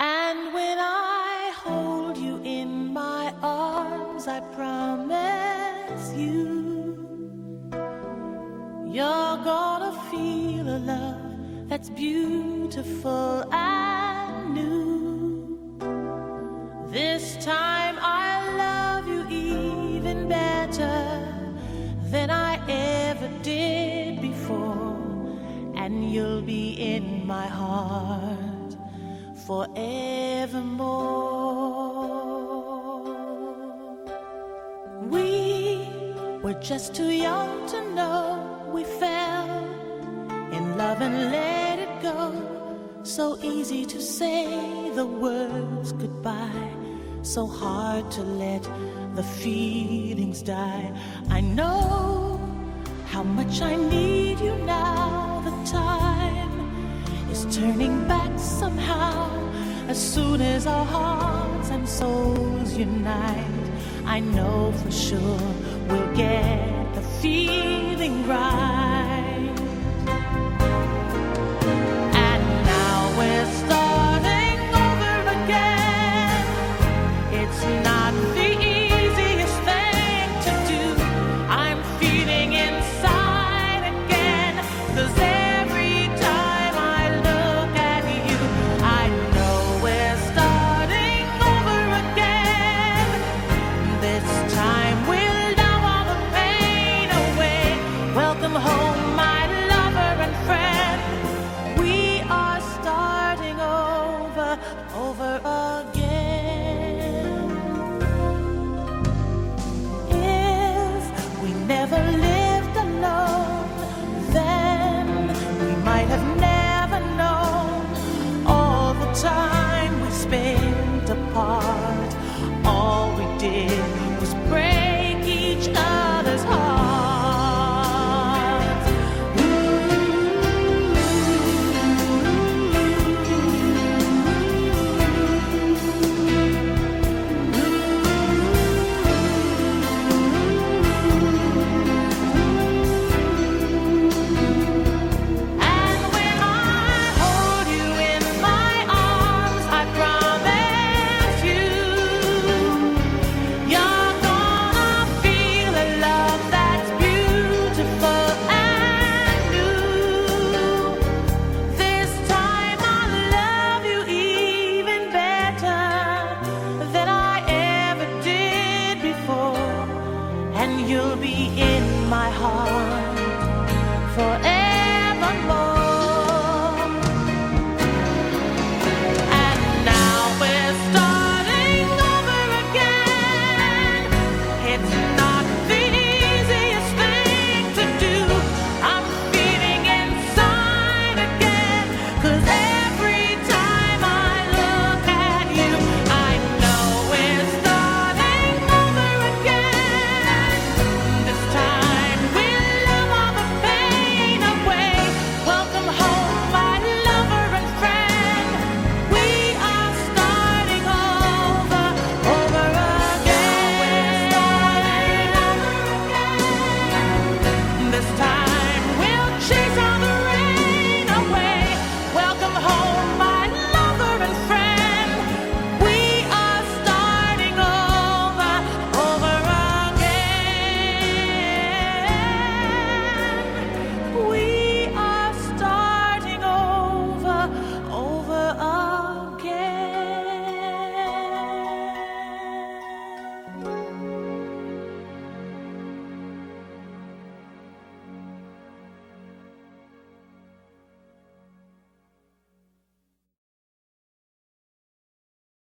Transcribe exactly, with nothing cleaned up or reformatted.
And when I hold you in my arms, I promise you, you're gonna feel a love that's beautiful and new. This time I love you even better than I ever did before, and you'll be in my heart forevermore. We were just too young to know we fell in love and let it go. So easy to say the words goodbye, so hard to let the feelings die. I know how much I need you now. The time is turning back somehow. As soon as our hearts and souls unite, I know for sure we'll get the feeling right. And now we're starting over again. It's not the easiest thing to do. I'm feeling inside again, 'cause every time I look at you, I know we're starting over again. This time we'll down all the pain away. Welcome home, my lover and friend. We are starting over, over again. If we never lived alone, then we might have